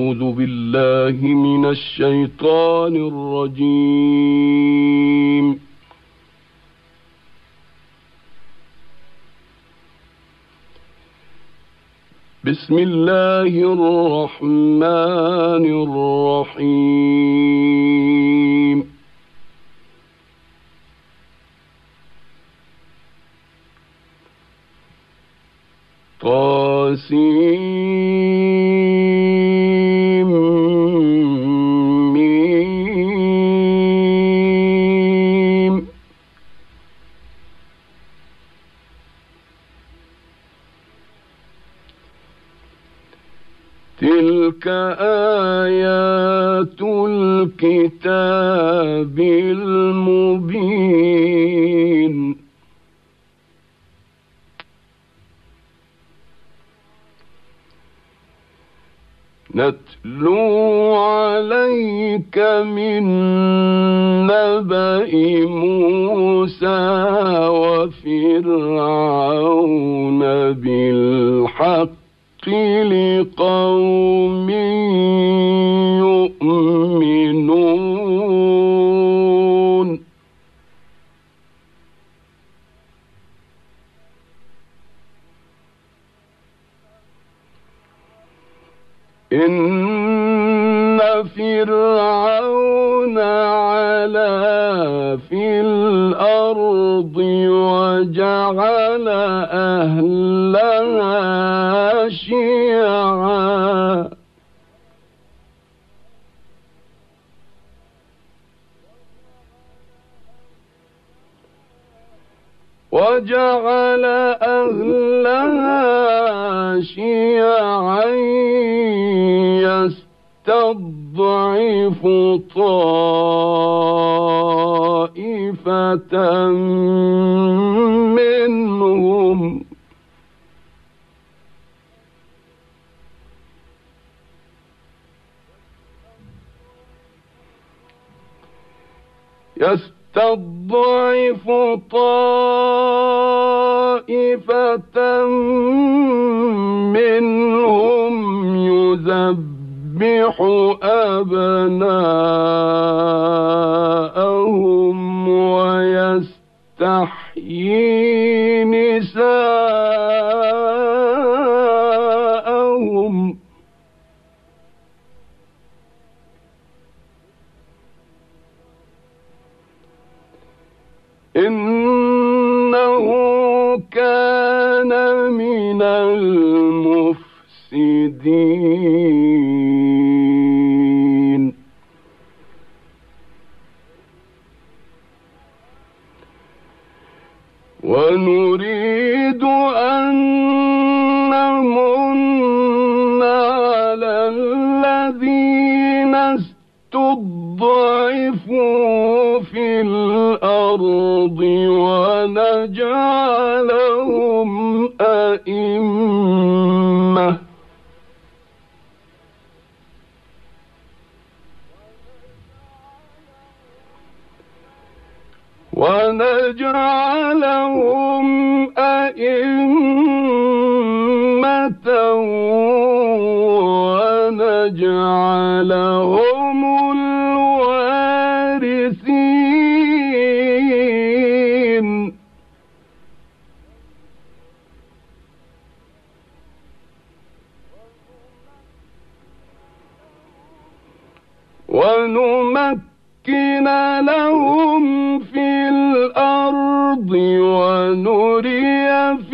أعوذ بالله من الشيطان الرجيم. بسم الله الرحمن الرحيم. طاسيم. تلك آيات الكتاب المبين. نتلو عليك من نبأ موسى وفرعون بالحق لقوم يؤمنون. إن فرعون علا في الأرض وجعل أهلها شيعا يستضعف طائفة منهم يذبح أبناءهم ويستحيي نساءهم إنه كان من المفسدين. ونريد أن نمن على الذين استضعفوا في الأرض ونجعلهم أئمة ونجعلهم الوارثين. ونمكن لهم في الأرض ونري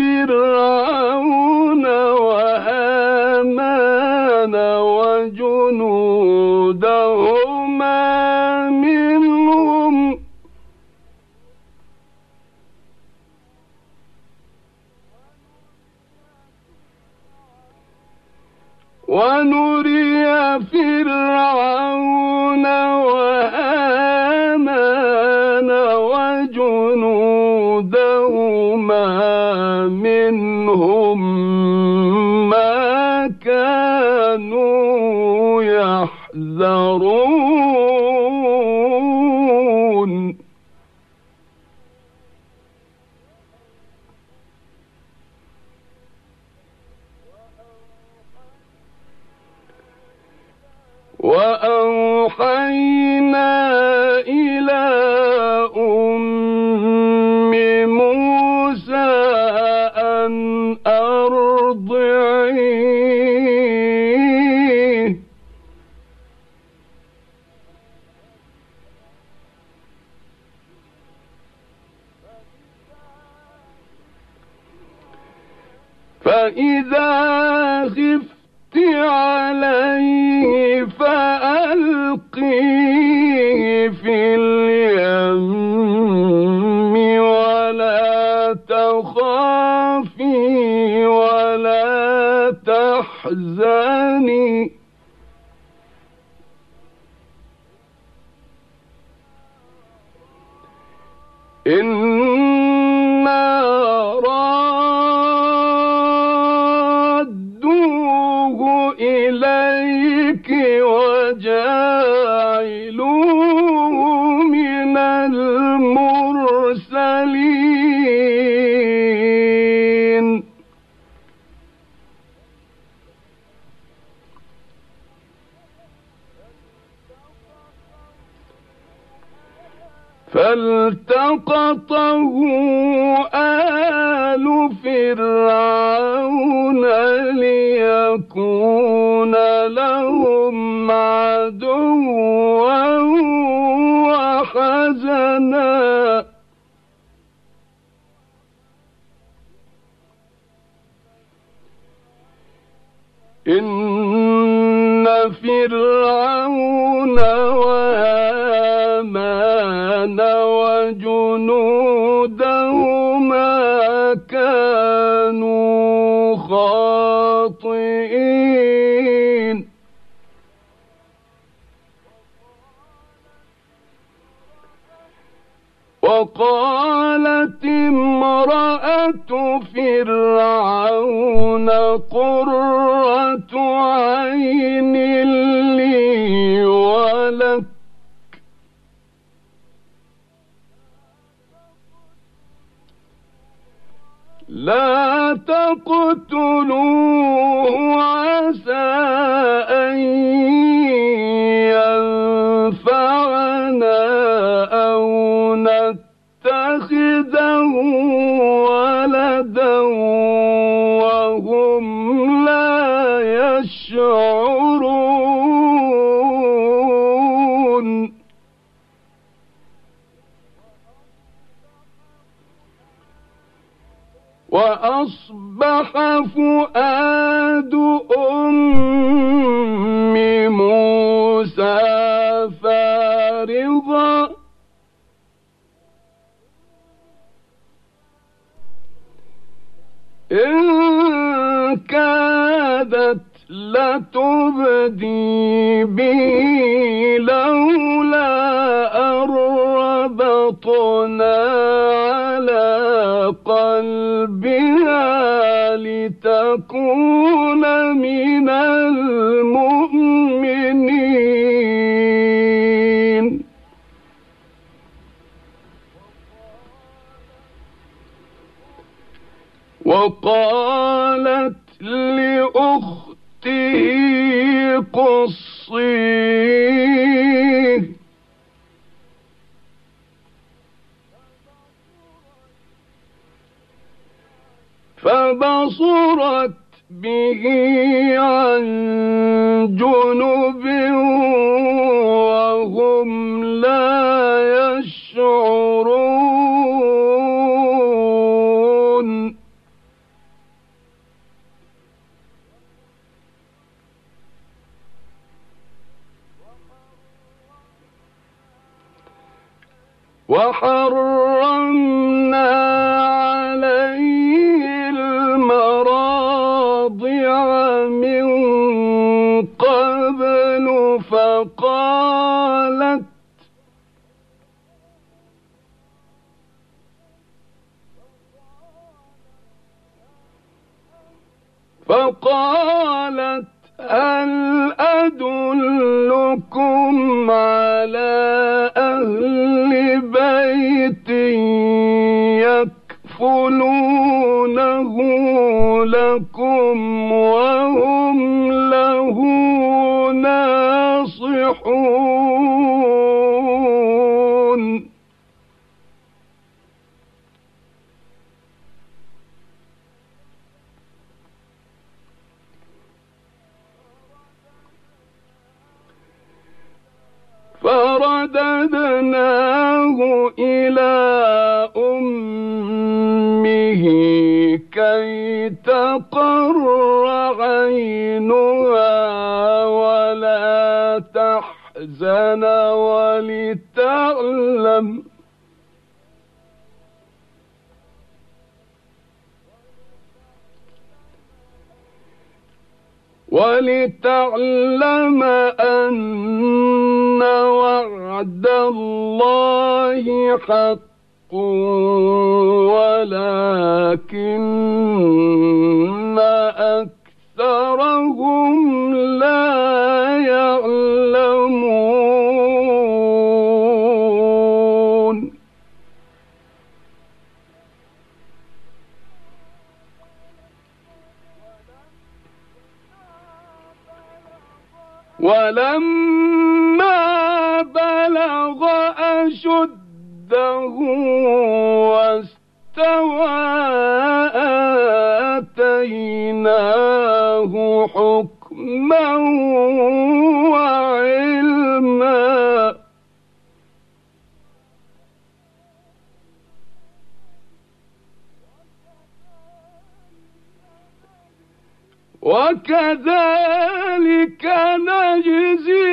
فرعون وهامان وجنودهما منهم ما كانوا يحذرون. وأوحينا إلى أم موسى أن أرضعيه فإذا خفت عليه فألقيه في اليم ولا تخافي ولا تحزني إنا رادوه إليك وجاعلوه من المرسلين فالتقطه آل فرعون ليكون لهم عدوا وحزنا إن فرعون وهامان وجنودهما كانوا خاطئين وقالت امرأة فرعون قرة عين لي ولك لا تقتلوه عسى أن ينفعنا أو نتخذه ولدا وهم لا يشعرون وأصبح فؤاد أم موسى فارغا إن كادت لتبدي به لولا أن ربطنا على قلبها لتكون من المؤمنين وقالت لأخته قصيه فبصرت به عن جنب وهم لا يشعرون وحرمنا عليه المراضع من قبل فقالت هل أدلكم على أهل بيت يكفلونه لكم وهم له ناصحون يفلحون فرددناه إلى أمه كي تقر عينها ولا تحزن ولتعلم أن وعد الله حق ولكن أكثرهم لا يعلمون ولما بلغ أشده واستوى آتيناه حكما وعلما وكذلك نجزي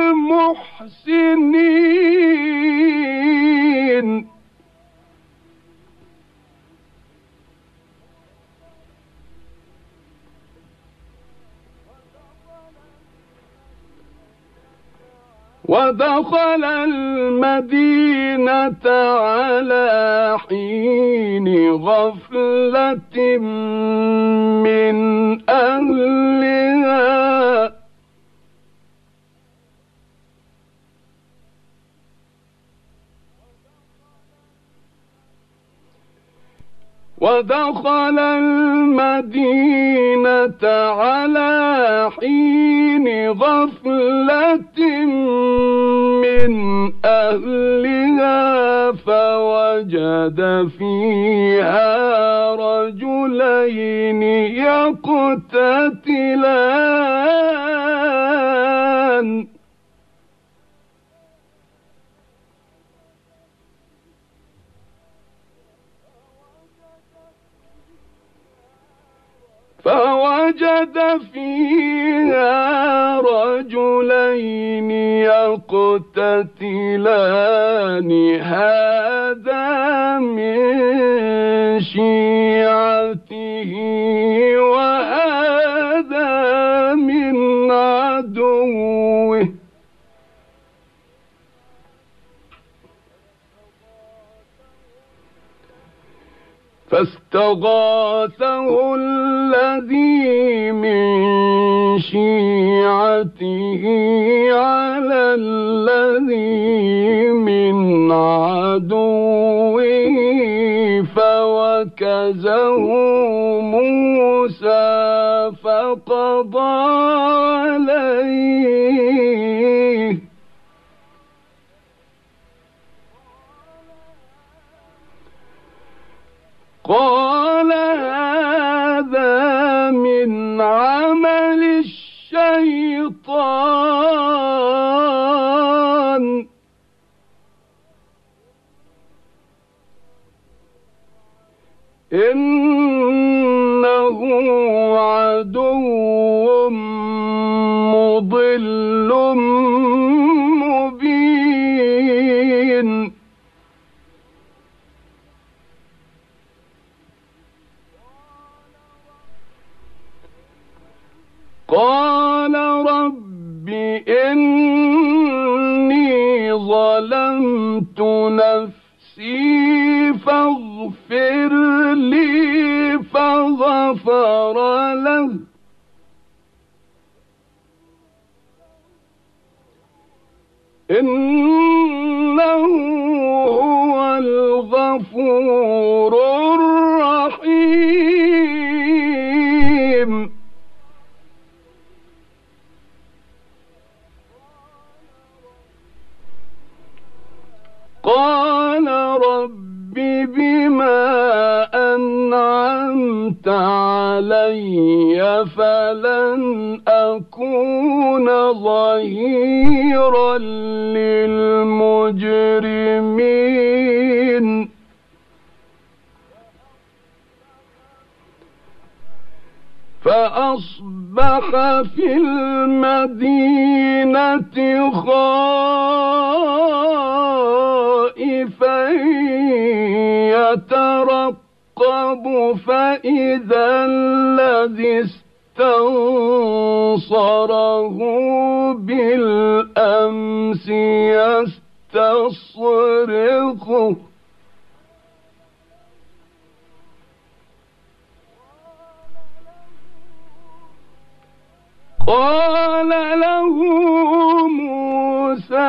المحسنين ودخل المدينة على حين غفلة من أهلها ودخل المدينة على حين غفلة من أهلها فوجد فيها رجلين يقتتلان يقتتلان هذا من شيعته وهذا من عدوه فاستغاثه الذي من شيعته على الذي من عدوه فوكزه موسى فقضى عليه قال هذا من عمل الشيطان إنه عدو مضل مبين قال رب إني ظلمت نفسي فاغفر لي فغفر له إنه هو الغفور الرحيم علي فلن أكون ظهيرا للمجرمين فأصبح في المدينة خائفا يترقب فإذا الذي استنصره بالأمس يستصرخه قال له موسى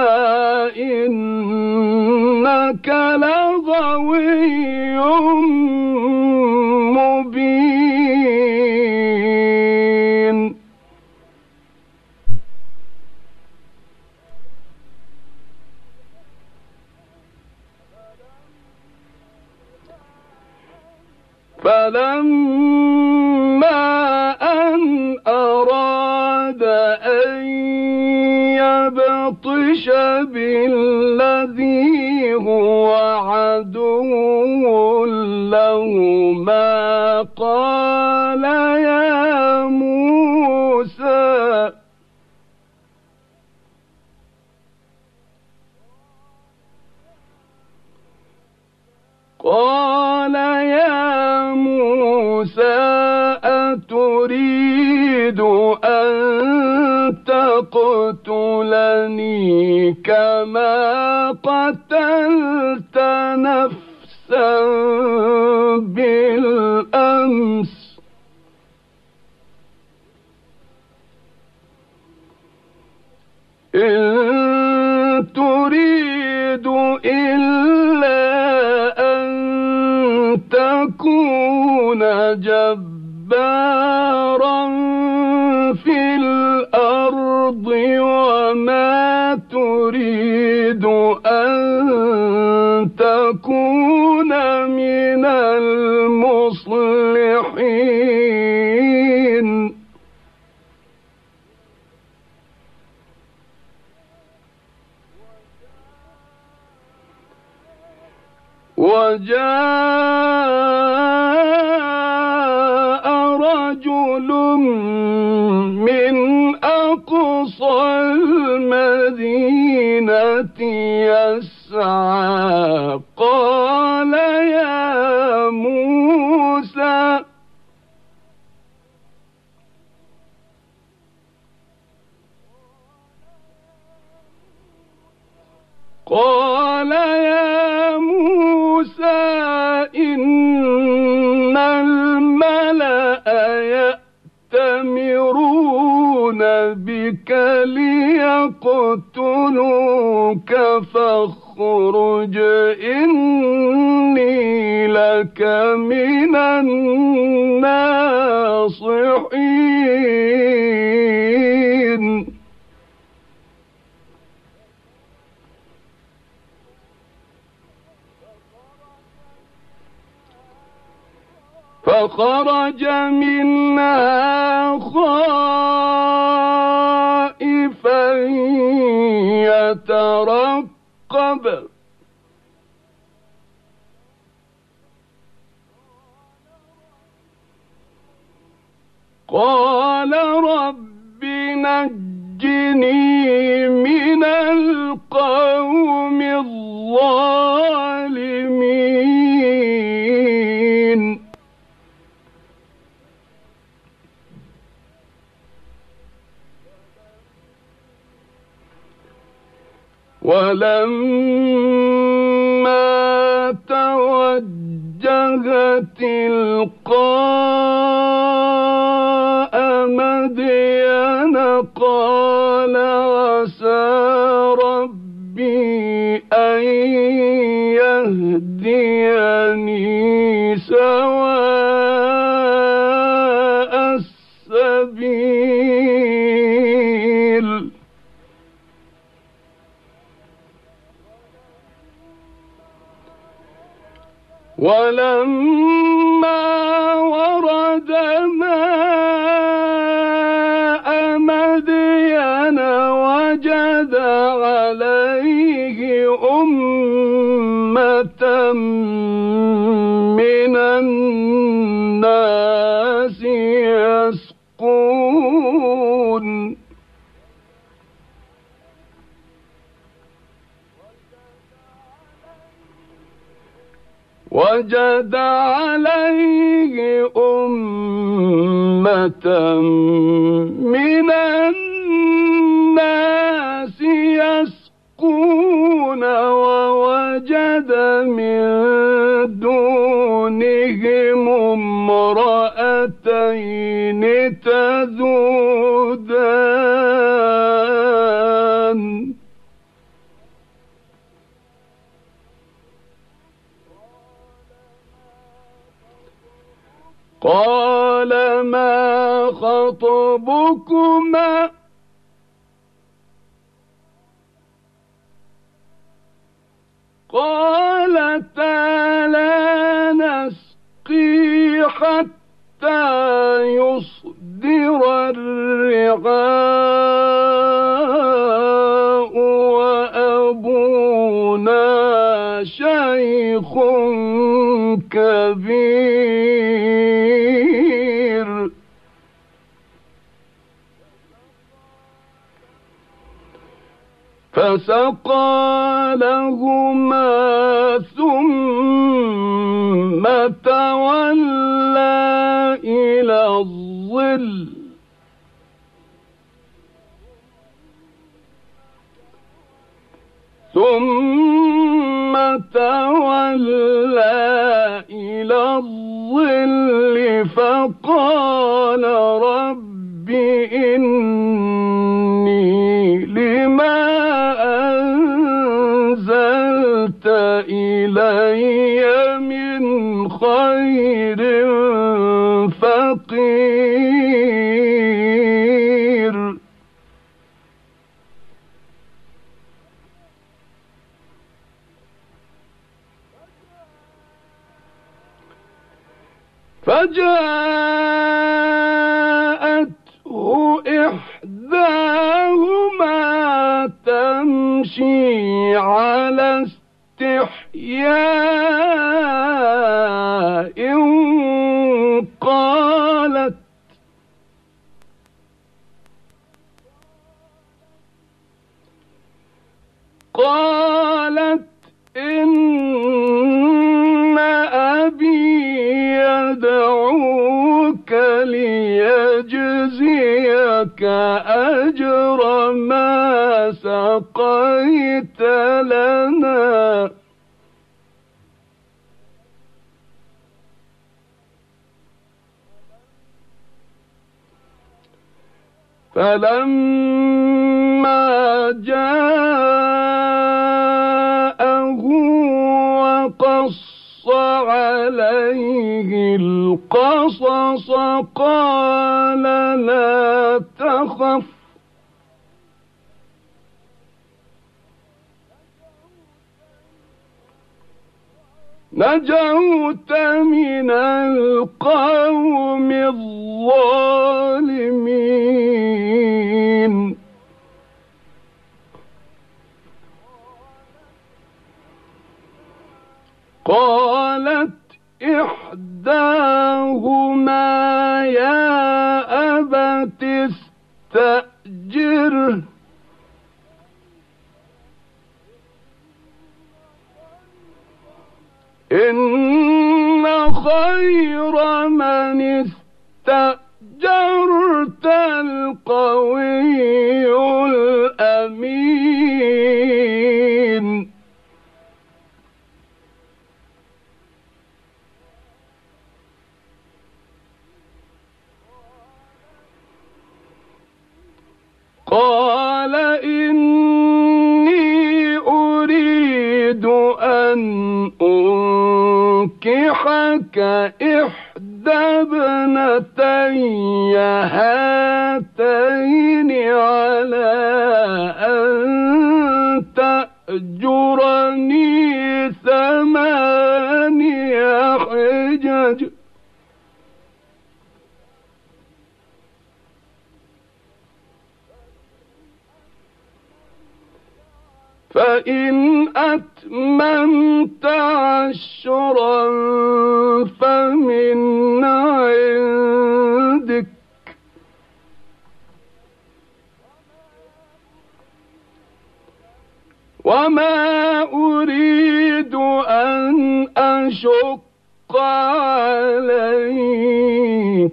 إنك لغوي مبين فلما أن أراد أن يبطش بالذي هو عدو لهما قال يا موسى أتريد أن تقتلني كما قتلت نفسا بالأمس إن تريد إلا أن تكون جبارا في الأرض وما تريد أن تكون من المصلحين وجاء رجل من أقصى المدينة يسعى قال يا موسى إن الملأ يأتمرون بك ليقتلوك فاخرج إني لك من الناصحين فخرج منها خائفا يترقب قال رب نجني من القوم الظالمين ولما توجه تلقاء مدين قال عسى ربي أن يهديني سواء السبيل ولما ورد ووجد عليه أمة من الناس يسقون وجد عليه أمة من الناس يسقون ووجد من دونهم امرأتين تذودان قال ما خطبكما قالتا لا نسقي حتى يصدر الرعاء وأبونا شيخ كبير فسقى لهما ثم تولى إلى الظل فقال رب إني لما أنزلت إلي من خير فقير فجاءته إحداهما تمشي على استحياء قالت إن أبي يدعوك ليجزيك أجر ما سقيت لنا فلما جاءه وقص عليه القصص قال لا تخف نجوت من القوم الظالمين قالت إحداهما يا أبت استأجره إن خير من استأجرت القوي الأمين قال إني أريد أن أنكحك إحدى ابنتي هاتين على أن تأجرني 8 حجج فإن أتممت 10 فمن عندك، وما أريد أن أشق عليك،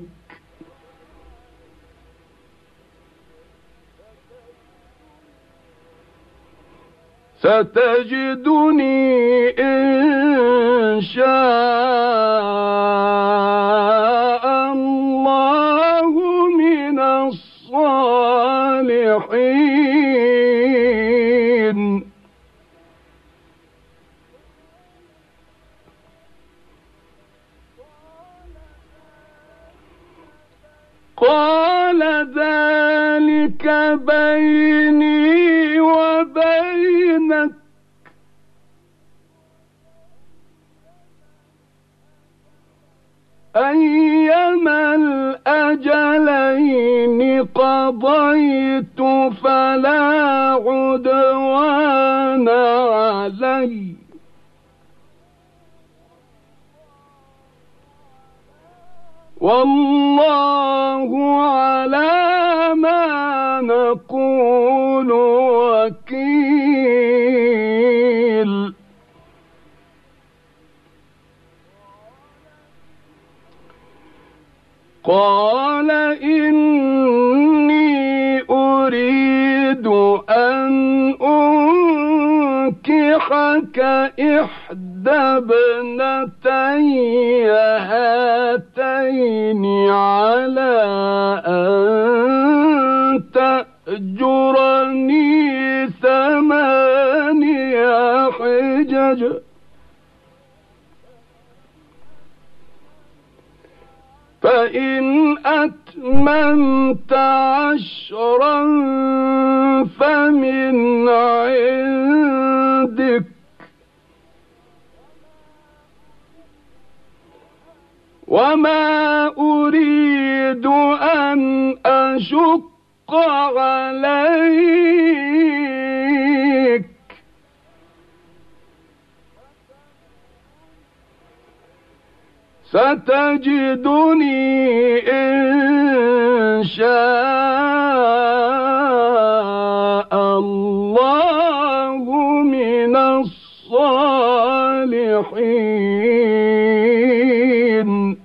ستجدني إن شاء الله من الصالحين. قال ذلك بيني وبينك، أيما الأجلين قضيت فلا عدوان علي، والله على ما نقول وكيل. قال إني أريد أن أنكحك إحدى ابنتي هاتين على أن تأجرني 8 حجج، فإن أتممت 10 فمن عندك، وما أريد أن أشق عليك، ستجدني إن شاء الله من الصالحين.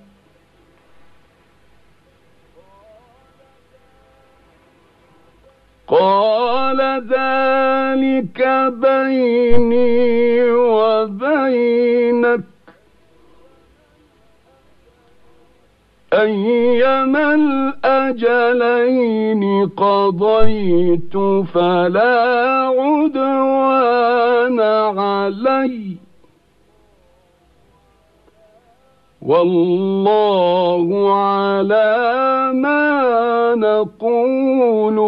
قال ذلك بيني وبينك، أيما الأجلين قضيت فلا عدوان علي، والله على ما نقول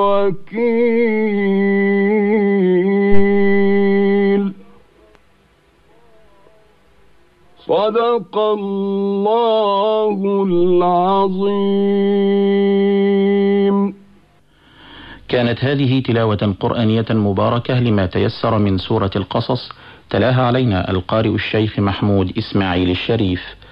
وكيل. صدق الله العظيم. كانت هذه تلاوة قرآنية مباركة لما تيسر من سورة القصص، تلاها علينا القارئ الشيخ محمود إسماعيل الشريف.